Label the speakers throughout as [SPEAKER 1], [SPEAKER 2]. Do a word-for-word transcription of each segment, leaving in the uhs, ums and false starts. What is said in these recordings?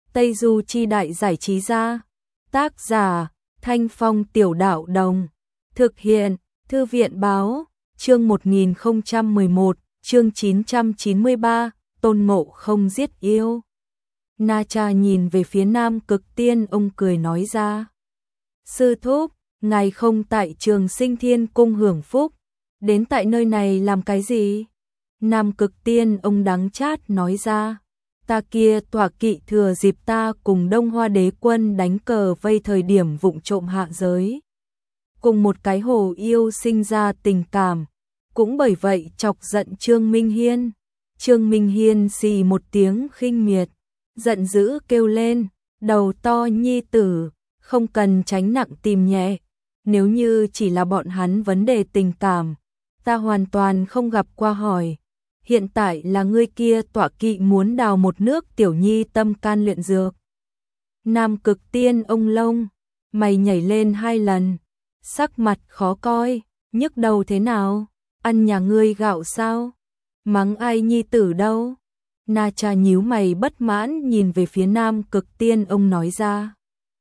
[SPEAKER 1] Tây Du Chi Đại Giải Trí Gia. Tác giả Thanh Phong Tiểu Đạo Đồng. Thực hiện Thư viện Báo. Chương một nghìn không trăm mười một, chương chín trăm chín mươi ba, Tôn Ngộ Không giết yêu. Na Cha nhìn về phía Nam Cực Tiên ông cười nói ra. Sư thúc, ngài không tại Trường Sinh Thiên Cung hưởng phúc, đến tại nơi này làm cái gì? Nam Cực Tiên ông đắng chát nói ra. Ta kia tọa kỵ thừa dịp ta cùng Đông Hoa Đế Quân đánh cờ vây thời điểm vụng trộm hạ giới. Cùng một cái hồ yêu sinh ra tình cảm, cũng bởi vậy chọc giận Trương Minh Hiên. Trương Minh Hiên xì một tiếng khinh miệt, giận dữ kêu lên, đầu to nhi tử, không cần tránh nặng tìm nhẹ. Nếu như chỉ là bọn hắn vấn đề tình cảm, ta hoàn toàn không gặp qua hỏi. Hiện tại là ngươi kia tọa kỵ muốn đào một nước tiểu nhi tâm can luyện dược. Nam Cực Tiên ông lông, mày nhảy lên hai lần, sắc mặt khó coi, nhức đầu thế nào? Ăn nhà ngươi gạo sao? Mắng ai nhi tử đâu? Na Cha nhíu mày bất mãn nhìn về phía Nam Cực Tiên ông nói ra.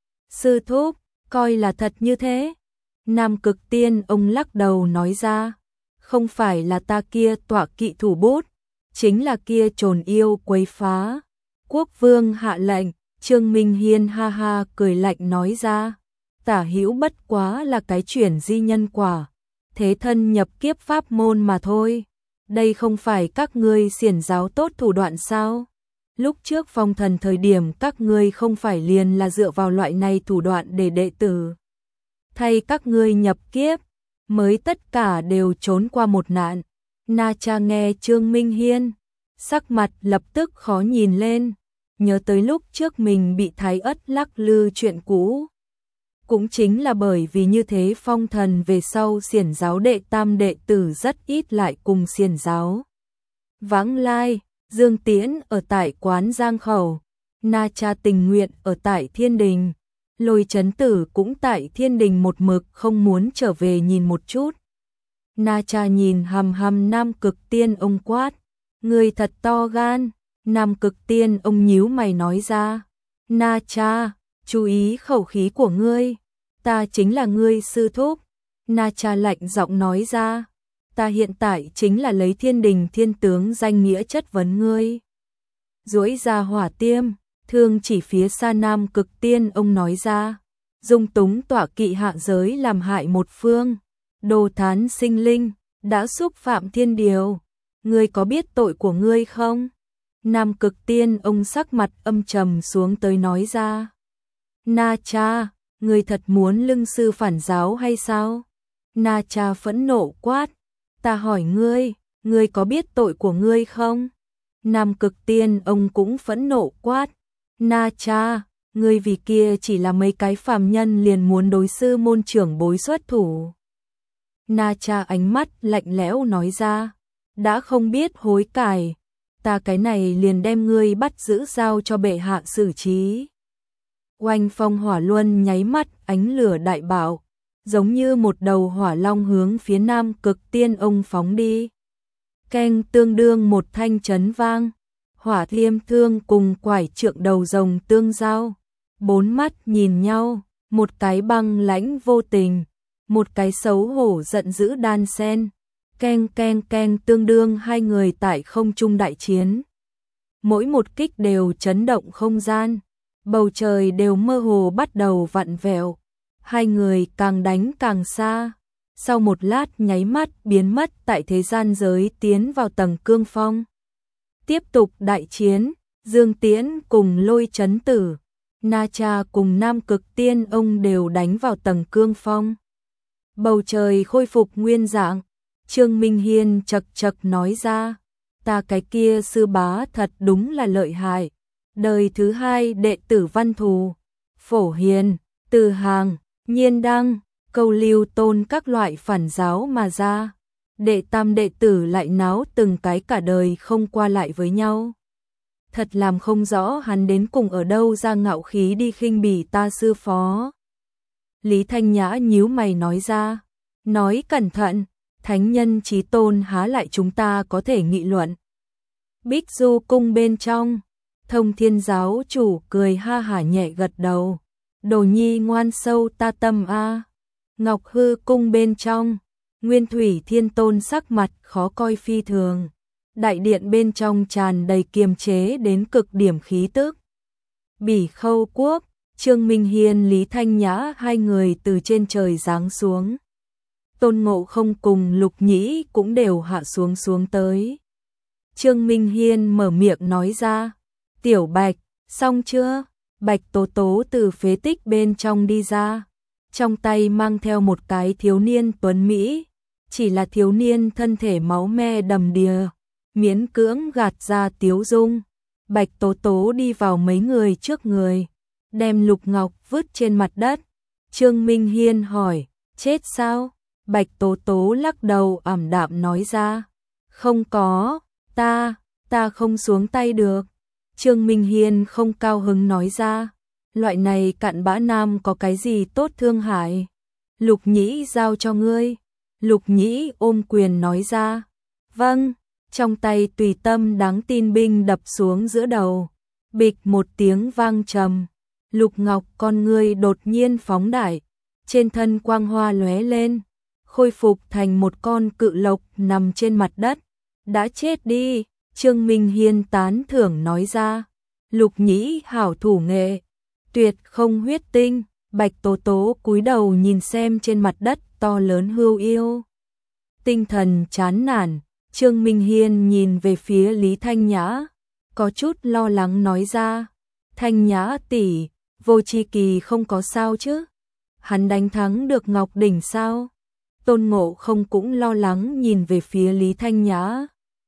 [SPEAKER 1] Sư thúc, coi là thật như thế? Nam Cực Tiên ông lắc đầu nói ra. Không phải là ta kia tọa kỵ thủ bút, chính là kia trồn yêu quấy phá. Quốc vương hạ lệnh, Trương Minh Hiên ha ha cười lạnh nói ra. Tả hữu bất quá là cái chuyển di nhân quả, thế thân nhập kiếp pháp môn mà thôi. Đây không phải các ngươi xiển giáo tốt thủ đoạn sao? Lúc trước phong thần thời điểm các ngươi không phải liền là dựa vào loại này thủ đoạn để đệ tử thay các ngươi nhập kiếp, mới tất cả đều trốn qua một nạn. Na Cha nghe Trương Minh Hiên, sắc mặt lập tức khó nhìn lên, nhớ tới lúc trước mình bị Thái Ất lắc lư chuyện cũ. Cũng chính là bởi vì như thế phong thần về sau xiển giáo đệ tam đệ tử rất ít lại cùng xiển giáo vãng lai. Dương Tiễn ở tại quán Giang Khẩu, Na Cha tình nguyện ở tại Thiên Đình, Lôi Chấn Tử cũng tại Thiên Đình một mực không muốn trở về nhìn một chút. Na Cha nhìn hằm hằm Nam Cực Tiên ông quát, người thật to gan. Nam Cực Tiên ông nhíu mày nói ra, Na Cha, chú ý khẩu khí của ngươi, ta chính là ngươi sư thúc. Na Cha lạnh giọng nói ra, ta hiện tại chính là lấy Thiên Đình thiên tướng danh nghĩa chất vấn ngươi. Duỗi ra hỏa tiêm, thương chỉ phía xa Nam Cực Tiên ông nói ra, dung túng tọa kỵ hạ giới làm hại một phương, đồ thán sinh linh, đã xúc phạm thiên điều, ngươi có biết tội của ngươi không? Nam Cực Tiên ông sắc mặt âm trầm xuống tới nói ra. Na Cha, ngươi thật muốn lưng sư phản giáo hay sao? Na Cha phẫn nộ quát, ta hỏi ngươi, ngươi có biết tội của ngươi không? Nam Cực Tiên ông cũng phẫn nộ quát, Na Cha, ngươi vì kia chỉ là mấy cái phàm nhân liền muốn đối sư môn trưởng bối xuất thủ. Na Cha ánh mắt lạnh lẽo nói ra, đã không biết hối cải, ta cái này liền đem ngươi bắt giữ giao cho bệ hạ xử trí. Oanh phong hỏa luân nháy mắt ánh lửa đại bạo, giống như một đầu hỏa long hướng phía Nam Cực Tiên ông phóng đi. Keng tương đương một thanh chấn vang, hỏa thiêm thương cùng quải trượng đầu rồng tương giao, bốn mắt nhìn nhau, một cái băng lãnh vô tình, một cái xấu hổ giận dữ đan sen. Keng keng keng tương đương hai người tại không trung đại chiến. Mỗi một kích đều chấn động không gian, bầu trời đều mơ hồ bắt đầu vặn vẹo. Hai người càng đánh càng xa, sau một lát nháy mắt biến mất tại thế gian giới tiến vào tầng cương phong. Tiếp tục đại chiến, Dương Tiễn cùng Lôi Chấn Tử, Na Cha cùng Nam Cực Tiên ông đều đánh vào tầng cương phong. Bầu trời khôi phục nguyên dạng, Trương Minh Hiên chật chật nói ra, ta cái kia sư bá thật đúng là lợi hại. Đời thứ hai đệ tử Văn Thù, Phổ Hiền, Từ Hàng, Nhiên Đăng, Câu Lưu Tôn các loại phản giáo mà ra. Đệ tam đệ tử lại náo từng cái cả đời không qua lại với nhau. Thật làm không rõ hắn đến cùng ở đâu ra ngạo khí đi khinh bỉ ta sư phó. Lý Thanh Nhã nhíu mày nói ra, nói cẩn thận, thánh nhân chí tôn há lại chúng ta có thể nghị luận. Bích Du cung bên trong, Thông Thiên giáo chủ cười ha hả nhẹ gật đầu. Đồ nhi ngoan sâu ta tâm a. Ngọc hư cung bên trong, Nguyên Thủy Thiên Tôn sắc mặt khó coi phi thường. Đại điện bên trong tràn đầy kiềm chế đến cực điểm khí tức. Bỉ Khâu Quốc, Trương Minh Hiên, Lý Thanh Nhã hai người từ trên trời giáng xuống. Tôn Ngộ Không cùng Lục Nhĩ cũng đều hạ xuống xuống tới. Trương Minh Hiên mở miệng nói ra, Tiểu Bạch, xong chưa? Bạch Tố Tố từ phế tích bên trong đi ra, trong tay mang theo một cái thiếu niên tuấn Mỹ, chỉ là thiếu niên thân thể máu me đầm đìa, miễn cưỡng gạt ra tiếu dung. Bạch Tố Tố đi vào mấy người trước người, đem Lục Ngọc vứt trên mặt đất. Trương Minh Hiên hỏi, chết sao? Bạch Tố Tố lắc đầu ảm đạm nói ra, không có, ta, ta không xuống tay được. Trương Minh Hiên không cao hứng nói ra, loại này cặn bã nam có cái gì tốt thương hại. Lục Nhĩ giao cho ngươi. Lục Nhĩ ôm quyền nói ra, vâng. Trong tay tùy tâm đáng tin binh đập xuống giữa đầu, bịch một tiếng vang trầm. Lục Ngọc con ngươi đột nhiên phóng đại, trên thân quang hoa lóe lên, khôi phục thành một con cự lộc nằm trên mặt đất. Đã chết đi. Trương Minh Hiên tán thưởng nói ra, Lục Nhĩ hảo thủ nghệ, tuyệt không huyết tinh. Bạch Tố Tố cúi đầu nhìn xem trên mặt đất to lớn hưu yêu, tinh thần chán nản. Trương Minh Hiên nhìn về phía Lý Thanh Nhã, có chút lo lắng nói ra, Thanh Nhã tỷ, Vô Chi Kỳ không có sao chứ? Hắn đánh thắng được Ngọc Đỉnh sao? Tôn Ngộ Không cũng lo lắng nhìn về phía Lý Thanh Nhã.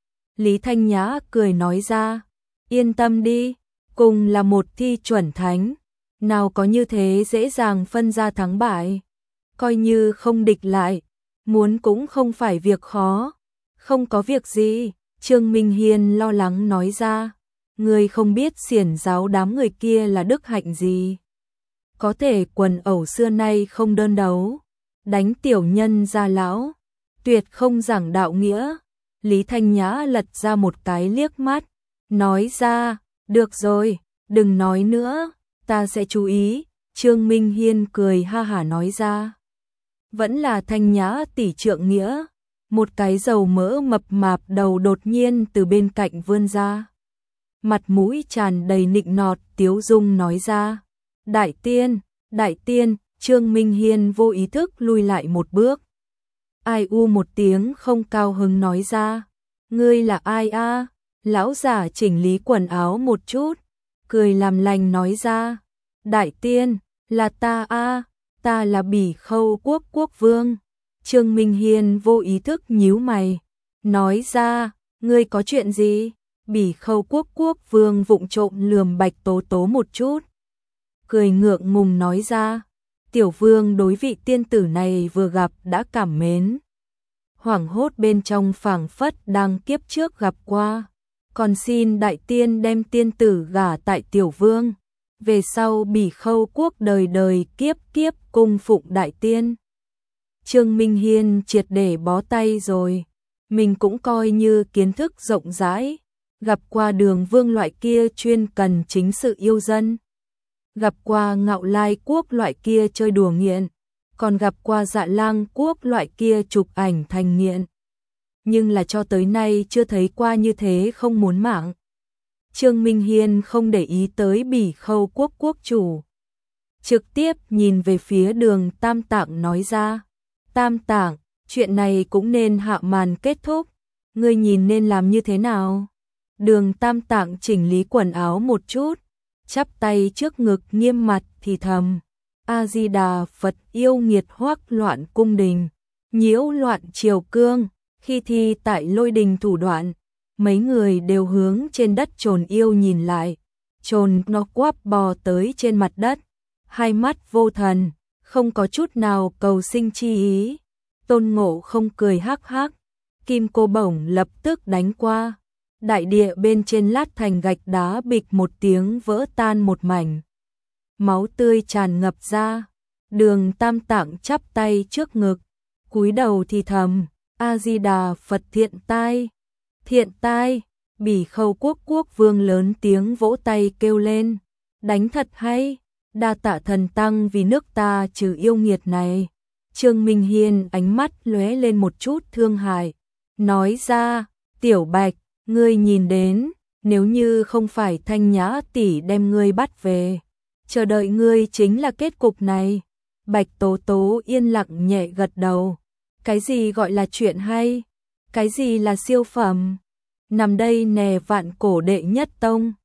[SPEAKER 1] Lý Thanh Nhã cười nói ra, yên tâm đi, cùng là một thi chuẩn thánh, nào có như thế dễ dàng phân ra thắng bại. Coi như không địch lại, muốn cũng không phải việc khó. Không có việc gì. Trương Minh Hiên lo lắng nói ra, người không biết xiển giáo đám người kia là đức hạnh gì. Có thể quần ẩu xưa nay không đơn đấu, đánh tiểu nhân ra lão, tuyệt không giảng đạo nghĩa. Lý Thanh Nhã lật ra một cái liếc mắt, nói ra, được rồi, đừng nói nữa, ta sẽ chú ý. Trương Minh Hiên cười ha hả nói ra, vẫn là Thanh Nhã tỷ trượng nghĩa. Một cái dầu mỡ mập mạp đầu đột nhiên từ bên cạnh vươn ra, mặt mũi tràn đầy nịnh nọt tiếu dung nói ra, đại tiên, đại tiên. Trương Minh Hiên vô ý thức lui lại một bước. Ai u một tiếng không cao hứng nói ra, ngươi là ai a? Lão giả chỉnh lý quần áo một chút, cười làm lành nói ra, đại tiên, là ta a, ta là Bỉ Khâu Quốc quốc vương. Trương Minh Hiên vô ý thức nhíu mày, nói ra, ngươi có chuyện gì? Bỉ Khâu Quốc quốc vương vụng trộm lườm Bạch Tố Tố một chút, cười ngượng ngùng nói ra, tiểu vương đối vị tiên tử này vừa gặp đã cảm mến. Hoảng hốt bên trong phảng phất đang kiếp trước gặp qua, còn xin đại tiên đem tiên tử gả tại tiểu vương, về sau Bỉ Khâu Quốc đời đời kiếp kiếp cung phụng đại tiên. Trương Minh Hiên triệt để bó tay rồi, mình cũng coi như kiến thức rộng rãi, gặp qua Đường Vương loại kia chuyên cần chính sự yêu dân, gặp qua Ngạo Lai Quốc loại kia chơi đùa nghiện, còn gặp qua Dạ Lang Quốc loại kia chụp ảnh thành nghiện, nhưng là cho tới nay chưa thấy qua như thế không muốn mạng. Trương Minh Hiên không để ý tới Bỉ Khâu Quốc quốc chủ, trực tiếp nhìn về phía Đường Tam Tạng nói ra, Tam Tạng, chuyện này cũng nên hạ màn kết thúc, ngươi nhìn nên làm như thế nào? Đường Tam Tạng chỉnh lý quần áo một chút, chắp tay trước ngực nghiêm mặt thì thầm, A Di Đà Phật, yêu nghiệt hoắc loạn cung đình, nhiễu loạn triều cương. Khi thi tại Lôi Đình thủ đoạn, mấy người đều hướng trên đất trồn yêu nhìn lại, trồn nó quắp bò tới trên mặt đất, hai mắt vô thần, không có chút nào cầu sinh chi ý. Tôn Ngộ Không cười hắc hắc, kim cô bổng lập tức đánh qua, đại địa bên trên lát thành gạch đá bịch một tiếng vỡ tan một mảnh, máu tươi tràn ngập ra. Đường Tam Tạng chắp tay trước ngực, cúi đầu thì thầm, A Di Đà Phật, thiện tai, thiện tai. Bỉ Khâu quốc quốc vương lớn tiếng vỗ tay kêu lên, đánh thật hay, đa tạ thần tăng vì nước ta trừ yêu nghiệt này. Trương Minh Hiên ánh mắt lóe lên một chút thương hại, nói ra, Tiểu Bạch, ngươi nhìn đến, nếu như không phải Thanh Nhã tỷ đem ngươi bắt về, chờ đợi ngươi chính là kết cục này. Bạch Tố Tố yên lặng nhẹ gật đầu, cái gì gọi là chuyện hay, cái gì là siêu phẩm, nằm đây nè vạn cổ đệ nhất tông.